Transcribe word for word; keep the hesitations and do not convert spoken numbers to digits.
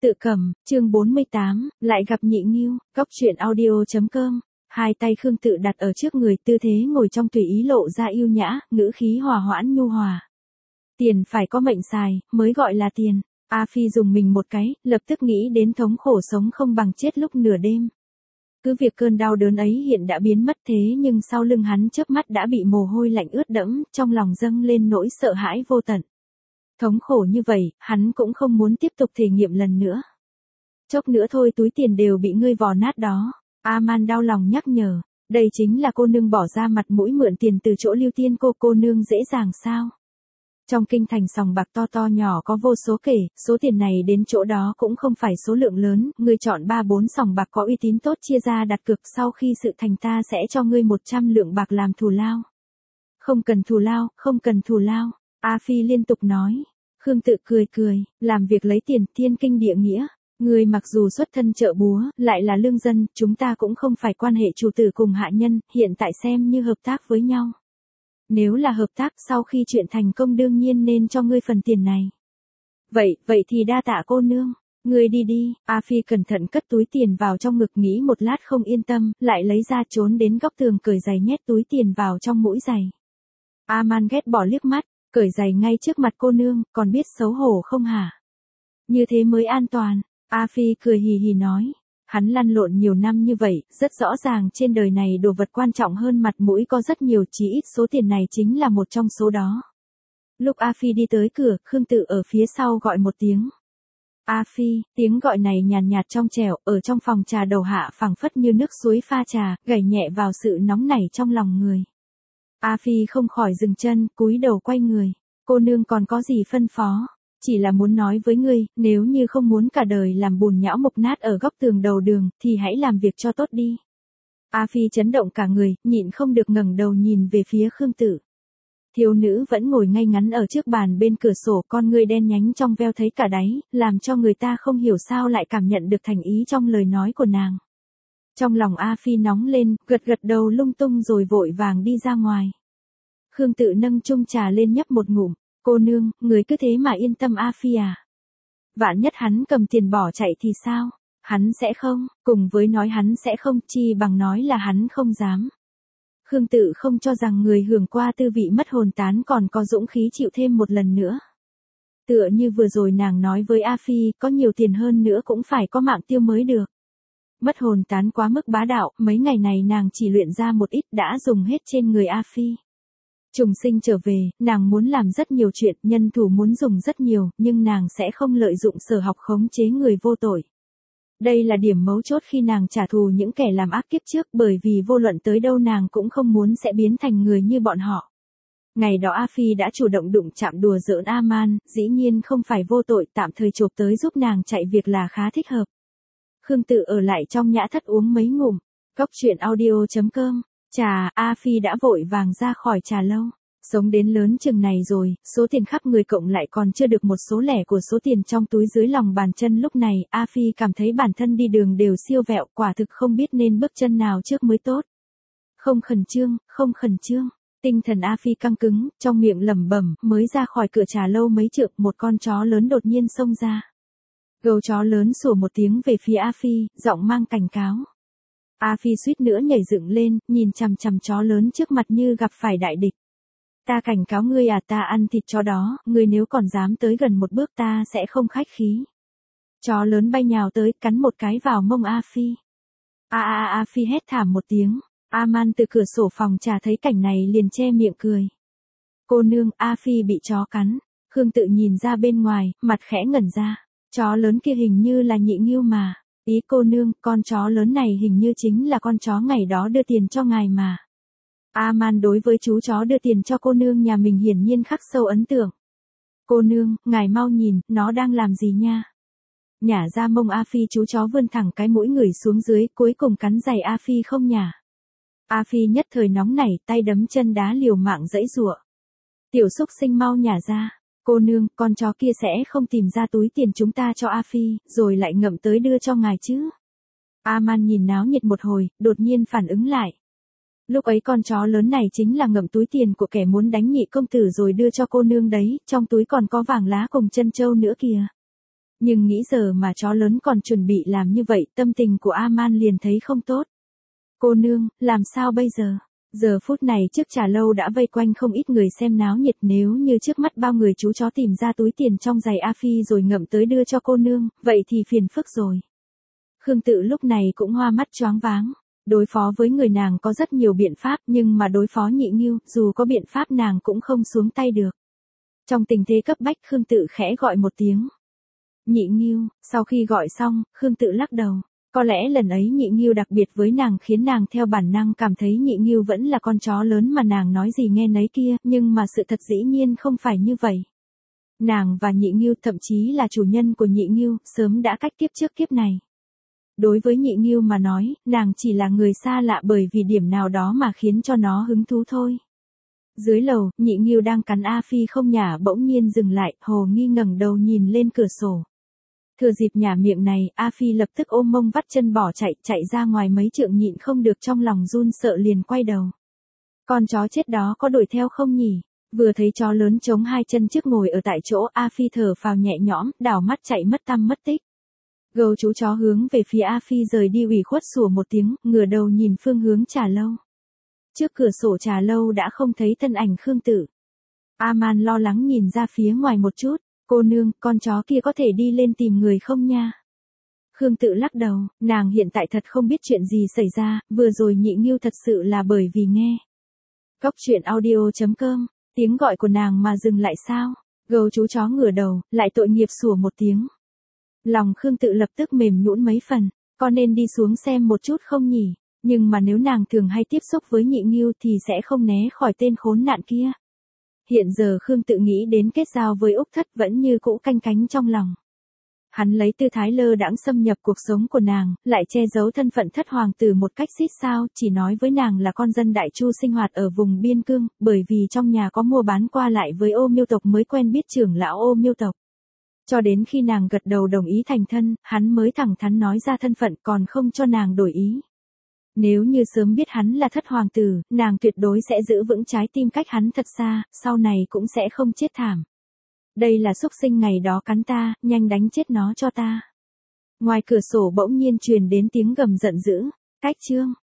Tự cầm, chương bốn mươi tám, lại gặp nhị nghiêu, góc truyện audio chấm com. Hai tay Khương Tự đặt ở trước người, tư thế ngồi trong tùy ý lộ ra yêu nhã, ngữ khí hòa hoãn nhu hòa. Tiền phải có mệnh xài, mới gọi là tiền. A Phi dùng mình một cái, lập tức nghĩ đến thống khổ sống không bằng chết lúc nửa đêm. Cứ việc cơn đau đớn ấy hiện đã biến mất thế nhưng sau lưng hắn chớp mắt đã bị mồ hôi lạnh ướt đẫm, trong lòng dâng lên nỗi sợ hãi vô tận. Thống khổ như vậy, hắn cũng không muốn tiếp tục thể nghiệm lần nữa. Chốc nữa thôi túi tiền đều bị ngươi vò nát đó. A-man đau lòng nhắc nhở, đây chính là cô nương bỏ ra mặt mũi mượn tiền từ chỗ Lưu Tiên cô, cô nương dễ dàng sao? Trong kinh thành sòng bạc to to nhỏ có vô số kể, số tiền này đến chỗ đó cũng không phải số lượng lớn, ngươi chọn ba bốn sòng bạc có uy tín tốt chia ra đặt cược, sau khi sự thành ta sẽ cho ngươi một trăm lượng bạc làm thù lao. Không cần thù lao, không cần thù lao, A Phi liên tục nói. Khương Tự cười cười, làm việc lấy tiền, thiên kinh địa nghĩa. Người mặc dù xuất thân chợ búa, lại là lương dân, chúng ta cũng không phải quan hệ chủ tử cùng hạ nhân, hiện tại xem như hợp tác với nhau. Nếu là hợp tác, sau khi chuyện thành công đương nhiên nên cho ngươi phần tiền này. Vậy, vậy thì đa tạ cô nương. Ngươi đi đi. A Phi cẩn thận cất túi tiền vào trong ngực, nghĩ một lát không yên tâm, lại lấy ra trốn đến góc tường cởi giày nhét túi tiền vào trong mũi giày. A-man ghét bỏ liếc mắt, cởi giày ngay trước mặt cô nương, còn biết xấu hổ không hả? Như thế mới an toàn. A Phi cười hì hì nói. Hắn lăn lộn nhiều năm như vậy, rất rõ ràng trên đời này đồ vật quan trọng hơn mặt mũi có rất nhiều, chí ít số tiền này chính là một trong số đó. Lúc A Phi đi tới cửa, Khương Tự ở phía sau gọi một tiếng. A Phi, tiếng gọi này nhàn nhạt trong trẻo, ở trong phòng trà đầu hạ phẳng phất như nước suối pha trà, gảy nhẹ vào sự nóng nảy trong lòng người. A Phi không khỏi dừng chân, cúi đầu quay người. Cô nương còn có gì phân phó? Chỉ là muốn nói với ngươi, nếu như không muốn cả đời làm bùn nhão mục nát ở góc tường đầu đường, thì hãy làm việc cho tốt đi. A Phi chấn động cả người, nhịn không được ngẩng đầu nhìn về phía Khương Tự. Thiếu nữ vẫn ngồi ngay ngắn ở trước bàn bên cửa sổ, con ngươi đen nhánh trong veo thấy cả đáy, làm cho người ta không hiểu sao lại cảm nhận được thành ý trong lời nói của nàng. Trong lòng A Phi nóng lên, gật gật đầu lung tung rồi vội vàng đi ra ngoài. Khương Tự nâng chung trà lên nhấp một ngụm. Cô nương, người cứ thế mà yên tâm A Phi à? Vạn nhất hắn cầm tiền bỏ chạy thì sao? Hắn sẽ không, cùng với nói hắn sẽ không, chi bằng nói là hắn không dám. Khương Tự không cho rằng người hưởng qua tư vị mất hồn tán còn có dũng khí chịu thêm một lần nữa. Tựa như vừa rồi nàng nói với A Phi, có nhiều tiền hơn nữa cũng phải có mạng tiêu mới được. Mất hồn tán quá mức bá đạo, mấy ngày này nàng chỉ luyện ra một ít đã dùng hết trên người A Phi. Trùng sinh trở về, nàng muốn làm rất nhiều chuyện, nhân thủ muốn dùng rất nhiều, nhưng nàng sẽ không lợi dụng sở học khống chế người vô tội. Đây là điểm mấu chốt khi nàng trả thù những kẻ làm ác kiếp trước, bởi vì vô luận tới đâu nàng cũng không muốn sẽ biến thành người như bọn họ. Ngày đó A Phi đã chủ động đụng chạm đùa giỡn A-man, dĩ nhiên không phải vô tội, tạm thời chộp tới giúp nàng chạy việc là khá thích hợp. Khương Tự ở lại trong nhã thất uống mấy ngụm. Góc truyện audio chấm com. Trà, A Phi đã vội vàng ra khỏi trà lâu. Sống đến lớn chừng này rồi, số tiền khắp người cộng lại còn chưa được một số lẻ của số tiền trong túi dưới lòng bàn chân, lúc này, A Phi cảm thấy bản thân đi đường đều siêu vẹo, quả thực không biết nên bước chân nào trước mới tốt. Không khẩn trương, không khẩn trương. Tinh thần A Phi căng cứng, trong miệng lẩm bẩm, mới ra khỏi cửa trà lâu mấy trượng, một con chó lớn đột nhiên xông ra. Gâu chó lớn sủa một tiếng về phía A Phi, giọng mang cảnh cáo. A Phi suýt nữa nhảy dựng lên, nhìn chằm chằm chó lớn trước mặt như gặp phải đại địch. Ta cảnh cáo ngươi à, ta ăn thịt chó đó, ngươi nếu còn dám tới gần một bước ta sẽ không khách khí. Chó lớn bay nhào tới, cắn một cái vào mông A Phi. A a A Phi hét thảm một tiếng. A-man từ cửa sổ phòng trà thấy cảnh này liền che miệng cười. Cô nương, A Phi bị chó cắn. Khương Tự nhìn ra bên ngoài, mặt khẽ ngẩn ra. Chó lớn kia hình như là nhị nghiêu mà. Ý cô nương, con chó lớn này hình như chính là con chó ngày đó đưa tiền cho ngài mà. A-man đối với chú chó đưa tiền cho cô nương nhà mình hiển nhiên khắc sâu ấn tượng. Cô nương, ngài mau nhìn, nó đang làm gì nha? Nhả ra mông A Phi, chú chó vươn thẳng cái mũi ngửi xuống dưới, cuối cùng cắn giày A Phi không nhả. A Phi nhất thời nóng nảy, tay đấm chân đá liều mạng giãy giụa. Tiểu xúc sinh mau nhả ra. Cô nương, con chó kia sẽ không tìm ra túi tiền chúng ta cho A Phi, rồi lại ngậm tới đưa cho ngài chứ. A-man nhìn náo nhiệt một hồi, đột nhiên phản ứng lại. Lúc ấy con chó lớn này chính là ngậm túi tiền của kẻ muốn đánh nhị công tử rồi đưa cho cô nương đấy, trong túi còn có vàng lá cùng chân châu nữa kìa. Nhưng nghĩ giờ mà chó lớn còn chuẩn bị làm như vậy, tâm tình của A-man liền thấy không tốt. Cô nương, làm sao bây giờ? Giờ phút này trước trà lâu đã vây quanh không ít người xem náo nhiệt, nếu như trước mắt bao người chú chó tìm ra túi tiền trong giày A Phi rồi ngậm tới đưa cho cô nương, vậy thì phiền phức rồi. Khương Tự lúc này cũng hoa mắt choáng váng. Đối phó với người nàng có rất nhiều biện pháp, nhưng mà đối phó Nhị Nghiêu, dù có biện pháp nàng cũng không xuống tay được. Trong tình thế cấp bách, Khương Tự khẽ gọi một tiếng. Nhị Nghiêu. Sau khi gọi xong, Khương Tự lắc đầu. Có lẽ lần ấy Nhị Nghiêu đặc biệt với nàng khiến nàng theo bản năng cảm thấy Nhị Nghiêu vẫn là con chó lớn mà nàng nói gì nghe nấy kia, nhưng mà sự thật dĩ nhiên không phải như vậy. Nàng và Nhị Nghiêu, thậm chí là chủ nhân của Nhị Nghiêu, sớm đã cách kiếp trước kiếp này. Đối với Nhị Nghiêu mà nói, nàng chỉ là người xa lạ bởi vì điểm nào đó mà khiến cho nó hứng thú thôi. Dưới lầu, Nhị Nghiêu đang cắn A Phi không nhả bỗng nhiên dừng lại, hồ nghi ngẩng đầu nhìn lên cửa sổ. Thừa dịp nhả miệng này, A Phi lập tức ôm mông vắt chân bỏ chạy, chạy ra ngoài mấy trượng, nhịn không được trong lòng run sợ liền quay đầu. Con chó chết đó có đuổi theo không nhỉ? Vừa thấy chó lớn chống hai chân trước ngồi ở tại chỗ, A Phi thở phào nhẹ nhõm, đảo mắt chạy mất tăm mất tích. Gấu chú chó hướng về phía A Phi rời đi ủy khuất sủa một tiếng, ngửa đầu nhìn phương hướng trà lâu. Trước cửa sổ trà lâu đã không thấy thân ảnh Khương Tự. A-man lo lắng nhìn ra phía ngoài một chút, cô nương, con chó kia có thể đi lên tìm người không nha? Khương Tự lắc đầu, nàng hiện tại thật không biết chuyện gì xảy ra, vừa rồi Nhị Nghiêu thật sự là bởi vì nghe. Góc truyện audio chấm com, tiếng gọi của nàng mà dừng lại sao? Gấu chú chó ngửa đầu, lại tội nghiệp sủa một tiếng. Lòng Khương Tự lập tức mềm nhũn mấy phần, có nên đi xuống xem một chút không nhỉ? Nhưng mà nếu nàng thường hay tiếp xúc với Nhị Nghiêu thì sẽ không né khỏi tên khốn nạn kia. Hiện giờ Khương Tự nghĩ đến kết giao với Úc Thất vẫn như cũ canh cánh trong lòng. Hắn lấy tư thái lơ đãng xâm nhập cuộc sống của nàng, lại che giấu thân phận thất hoàng tử một cách xít sao, chỉ nói với nàng là con dân Đại Chu sinh hoạt ở vùng biên cương, bởi vì trong nhà có mua bán qua lại với Ô Miêu tộc mới quen biết trưởng lão Ô Miêu tộc. Cho đến khi nàng gật đầu đồng ý thành thân, hắn mới thẳng thắn nói ra thân phận, còn không cho nàng đổi ý. Nếu như sớm biết hắn là thất hoàng tử, nàng tuyệt đối sẽ giữ vững trái tim cách hắn thật xa, sau này cũng sẽ không chết thảm. Đây là súc sinh ngày đó cắn ta, nhanh đánh chết nó cho ta. Ngoài cửa sổ bỗng nhiên truyền đến tiếng gầm giận dữ, cách chương.